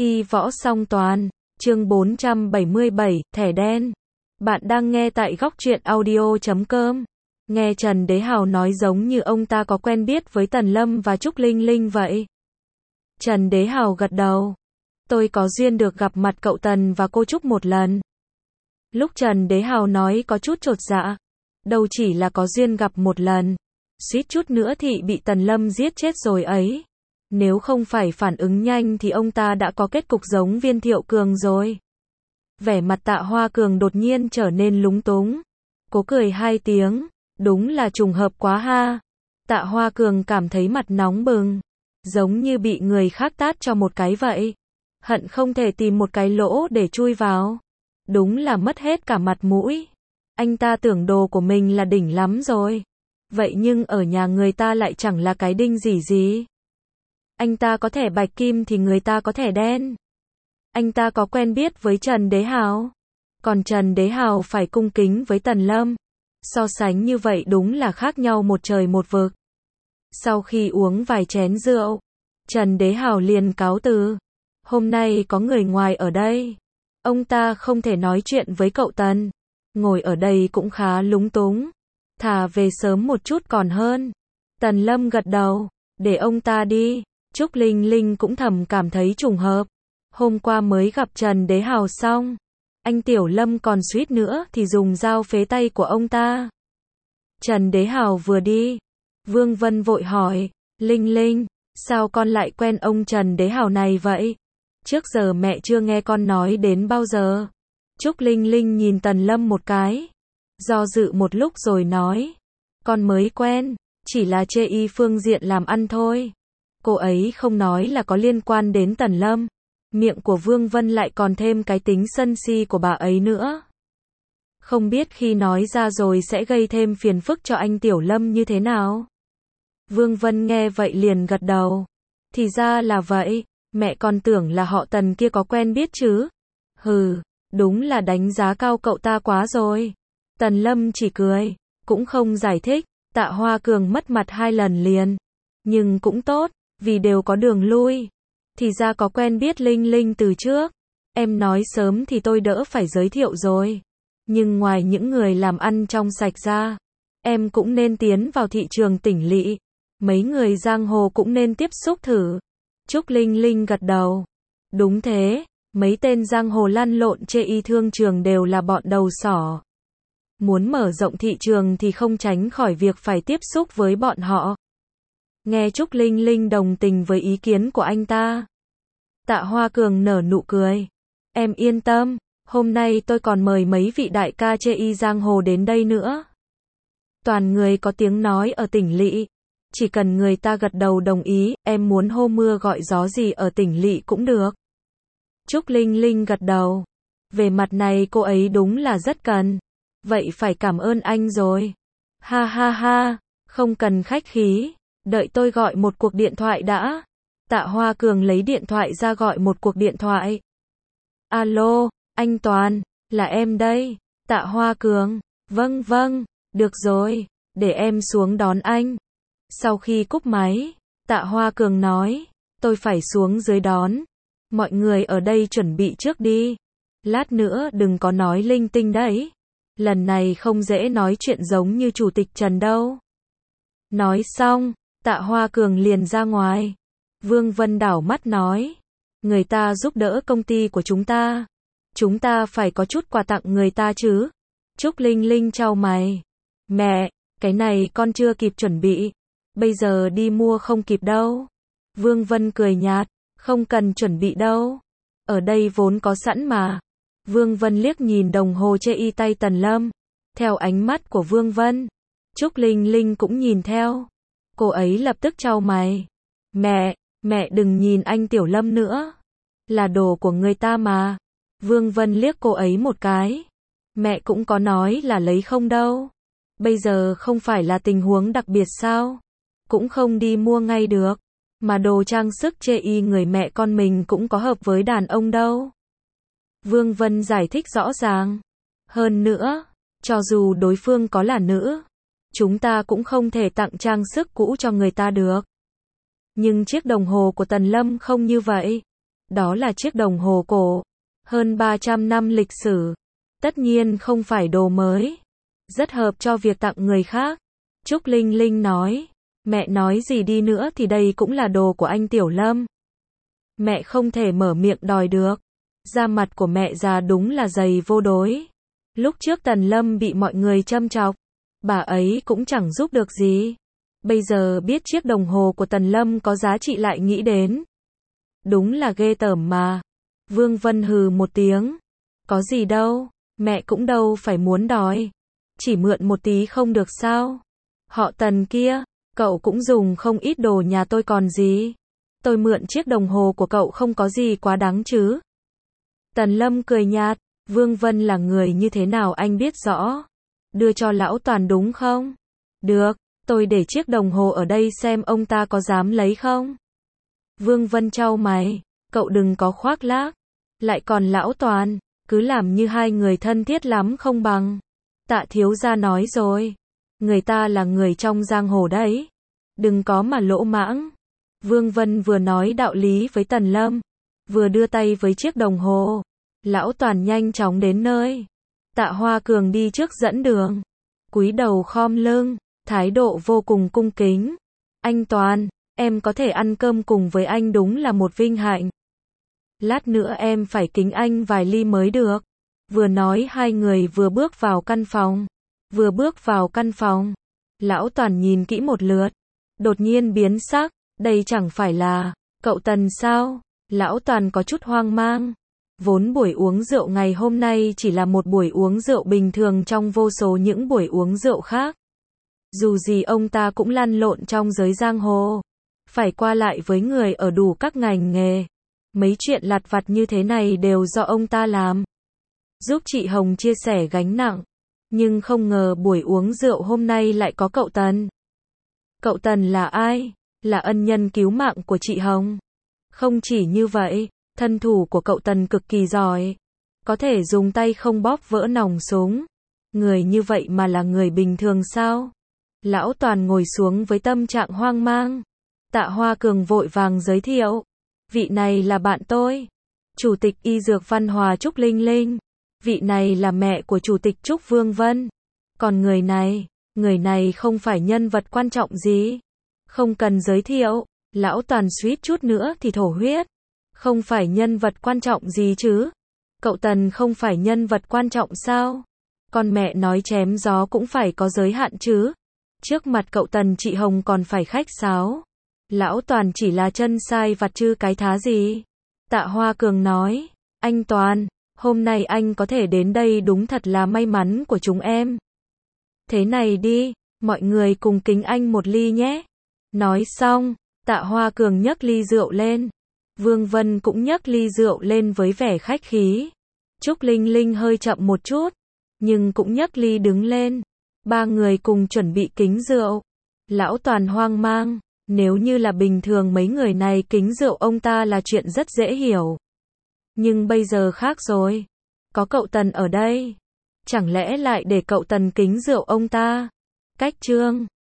Y võ song toàn, chương 477, thẻ đen. Bạn đang nghe tại góc truyện audio.com. Nghe Trần Đế Hào nói giống như ông ta có quen biết với Tần Lâm và Trúc Linh Linh vậy. Trần Đế Hào gật đầu. Tôi có duyên được gặp mặt cậu Tần và cô Trúc một lần. Lúc Trần Đế Hào nói có chút chột dạ. Đâu chỉ là có duyên gặp một lần. Suýt chút nữa thì bị Tần Lâm giết chết rồi ấy. Nếu không phải phản ứng nhanh thì ông ta đã có kết cục giống Viên Thiệu Cường rồi. Vẻ mặt Tạ Hoa Cường đột nhiên trở nên lúng túng. Cố cười hai tiếng, đúng là trùng hợp quá ha. Tạ Hoa Cường cảm thấy mặt nóng bừng, giống như bị người khác tát cho một cái vậy. Hận không thể tìm một cái lỗ để chui vào. Đúng là mất hết cả mặt mũi. Anh ta tưởng đồ của mình là đỉnh lắm rồi. Vậy nhưng ở nhà người ta lại chẳng là cái đinh gì. Anh ta có thẻ bạch kim thì người ta có thẻ đen. Anh ta có quen biết với Trần Đế Hào. Còn Trần Đế Hào phải cung kính với Tần Lâm. So sánh như vậy đúng là khác nhau một trời một vực. Sau khi uống vài chén rượu, Trần Đế Hào liền cáo từ. Hôm nay có người ngoài ở đây. Ông ta không thể nói chuyện với cậu Tần. Ngồi ở đây cũng khá lúng túng. Thà về sớm một chút còn hơn. Tần Lâm gật đầu. Để ông ta đi. Trúc Linh Linh cũng thầm cảm thấy trùng hợp. Hôm qua mới gặp Trần Đế Hào xong. Anh Tiểu Lâm còn suýt nữa thì dùng dao phế tay của ông ta. Trần Đế Hào vừa đi. Vương Vân vội hỏi. Linh Linh, sao con lại quen ông Trần Đế Hào này vậy? Trước giờ mẹ chưa nghe con nói đến bao giờ. Trúc Linh Linh nhìn Tần Lâm một cái. Do dự một lúc rồi nói. Con mới quen, chỉ là chê y phương diện làm ăn thôi. Cô ấy không nói là có liên quan đến Tần Lâm. Miệng của Vương Vân lại còn thêm cái tính sân si của bà ấy nữa. Không biết khi nói ra rồi sẽ gây thêm phiền phức cho anh Tiểu Lâm như thế nào. Vương Vân nghe vậy liền gật đầu. Thì ra là vậy, mẹ còn tưởng là họ Tần kia có quen biết chứ. Hừ, đúng là đánh giá cao cậu ta quá rồi. Tần Lâm chỉ cười, cũng không giải thích. Tạ Hoa Cường mất mặt 2 lần liền. Nhưng cũng tốt, vì đều có đường lui. Thì ra có quen biết Linh Linh từ trước. Em nói sớm thì tôi đỡ phải giới thiệu rồi. Nhưng ngoài những người làm ăn trong sạch ra, em cũng nên tiến vào thị trường tỉnh lỵ. Mấy người giang hồ cũng nên tiếp xúc thử. Trúc Linh Linh gật đầu. Đúng thế, mấy tên giang hồ lăn lộn chê y thương trường đều là bọn đầu sỏ. Muốn mở rộng thị trường thì không tránh khỏi việc phải tiếp xúc với bọn họ. Nghe Trúc Linh Linh đồng tình với ý kiến của anh ta. Tạ Hoa Cường nở nụ cười. Em yên tâm, hôm nay tôi còn mời mấy vị đại ca chê y giang hồ đến đây nữa. Toàn người có tiếng nói ở tỉnh lỵ. Chỉ cần người ta gật đầu đồng ý, em muốn hô mưa gọi gió gì ở tỉnh lỵ cũng được. Trúc Linh Linh gật đầu. Về mặt này cô ấy đúng là rất cần. Vậy phải cảm ơn anh rồi. Ha ha ha, không cần khách khí. Đợi tôi gọi một cuộc điện thoại đã. Tạ Hoa Cường lấy điện thoại ra gọi một cuộc điện thoại. Alo, anh Toàn, là em đây. Tạ Hoa Cường, vâng, được rồi, để em xuống đón anh. Sau khi cúp máy, Tạ Hoa Cường nói, tôi phải xuống dưới đón. Mọi người ở đây chuẩn bị trước đi. Lát nữa đừng có nói linh tinh đấy. Lần này không dễ nói chuyện giống như Chủ tịch Trần đâu. Nói xong, Tạ Hoa Cường liền ra ngoài. Vương Vân đảo mắt nói. Người ta giúp đỡ công ty của chúng ta. Chúng ta phải có chút quà tặng người ta chứ. Trúc Linh Linh chau mày. Mẹ, cái này con chưa kịp chuẩn bị. Bây giờ đi mua không kịp đâu. Vương Vân cười nhạt. Không cần chuẩn bị đâu. Ở đây vốn có sẵn mà. Vương Vân liếc nhìn đồng hồ chê y tay Tần Lâm. Theo ánh mắt của Vương Vân, Trúc Linh Linh cũng nhìn theo. Cô ấy lập tức chau mày. Mẹ đừng nhìn anh Tiểu Lâm nữa. Là đồ của người ta mà. Vương Vân liếc cô ấy một cái. Mẹ cũng có nói là lấy không đâu. Bây giờ không phải là tình huống đặc biệt sao? Cũng không đi mua ngay được. Mà đồ trang sức chê y người mẹ con mình cũng có hợp với đàn ông đâu. Vương Vân giải thích rõ ràng. Hơn nữa, cho dù đối phương có là nữ, chúng ta cũng không thể tặng trang sức cũ cho người ta được. Nhưng chiếc đồng hồ của Tần Lâm không như vậy. Đó là chiếc đồng hồ cổ. Hơn 300 năm lịch sử. Tất nhiên không phải đồ mới. Rất hợp cho việc tặng người khác. Trúc Linh Linh nói. Mẹ nói gì đi nữa thì đây cũng là đồ của anh Tiểu Lâm. Mẹ không thể mở miệng đòi được. Da mặt của mẹ già đúng là dày vô đối. Lúc trước Tần Lâm bị mọi người châm chọc, bà ấy cũng chẳng giúp được gì. Bây giờ biết chiếc đồng hồ của Tần Lâm có giá trị lại nghĩ đến. Đúng là ghê tởm mà. Vương Vân hừ một tiếng. Có gì đâu, mẹ cũng đâu phải muốn đòi. Chỉ mượn một tí không được sao? Họ Tần kia, cậu cũng dùng không ít đồ nhà tôi còn gì. Tôi mượn chiếc đồng hồ của cậu không có gì quá đáng chứ. Tần Lâm cười nhạt, Vương Vân là người như thế nào anh biết rõ. Đưa cho lão Toàn đúng không? Được, tôi để chiếc đồng hồ ở đây xem ông ta có dám lấy không. Vương Vân chau mày, cậu đừng có khoác lác. Lại còn lão Toàn, cứ làm như hai người thân thiết lắm không bằng. Tạ thiếu gia nói rồi, người ta là người trong giang hồ đấy. Đừng có mà lỗ mãng. Vương Vân vừa nói đạo lý với Tần Lâm, vừa đưa tay với chiếc đồng hồ. Lão Toàn nhanh chóng đến nơi. Tạ Hoa Cường đi trước dẫn đường. Cúi đầu khom lưng, thái độ vô cùng cung kính. Anh Toàn, em có thể ăn cơm cùng với anh đúng là một vinh hạnh. Lát nữa em phải kính anh vài ly mới được. Vừa nói hai người vừa bước vào căn phòng. Vừa bước vào căn phòng, lão Toàn nhìn kỹ một lượt. Đột nhiên biến sắc, đây chẳng phải là cậu Tần sao? Lão Toàn có chút hoang mang. Vốn buổi uống rượu ngày hôm nay chỉ là một buổi uống rượu bình thường trong vô số những buổi uống rượu khác. Dù gì ông ta cũng lăn lộn trong giới giang hồ, phải qua lại với người ở đủ các ngành nghề. Mấy chuyện lặt vặt như thế này đều do ông ta làm, giúp chị Hồng chia sẻ gánh nặng. Nhưng không ngờ buổi uống rượu hôm nay lại có cậu Tần. Cậu Tần là ai? Là ân nhân cứu mạng của chị Hồng. Không chỉ như vậy, thân thủ của cậu Tần cực kỳ giỏi. Có thể dùng tay không bóp vỡ nòng súng. Người như vậy mà là người bình thường sao? Lão Toàn ngồi xuống với tâm trạng hoang mang. Tạ Hoa Cường vội vàng giới thiệu. Vị này là bạn tôi. Chủ tịch Y Dược Văn Hòa Trúc Linh Linh. Vị này là mẹ của Chủ tịch Trúc Vương Vân. Còn người này không phải nhân vật quan trọng gì. Không cần giới thiệu. Lão Toàn suýt chút nữa thì thổ huyết. Không phải nhân vật quan trọng gì chứ? Cậu Tần không phải nhân vật quan trọng sao? Con mẹ nói chém gió cũng phải có giới hạn chứ. Trước mặt cậu Tần chị Hồng còn phải khách sáo. Lão Toàn chỉ là chân sai vặt chứ cái thá gì. Tạ Hoa Cường nói, anh Toàn, hôm nay anh có thể đến đây đúng thật là may mắn của chúng em. Thế này đi, mọi người cùng kính anh một ly nhé. Nói xong, Tạ Hoa Cường nhấc ly rượu lên. Vương Vân cũng nhấc ly rượu lên với vẻ khách khí. Trúc Linh Linh hơi chậm một chút, nhưng cũng nhấc ly đứng lên. Ba người cùng chuẩn bị kính rượu. Lão Toàn hoang mang, nếu như là bình thường mấy người này kính rượu ông ta là chuyện rất dễ hiểu. Nhưng bây giờ khác rồi. Có cậu Tần ở đây. Chẳng lẽ lại để cậu Tần kính rượu ông ta? Cách chương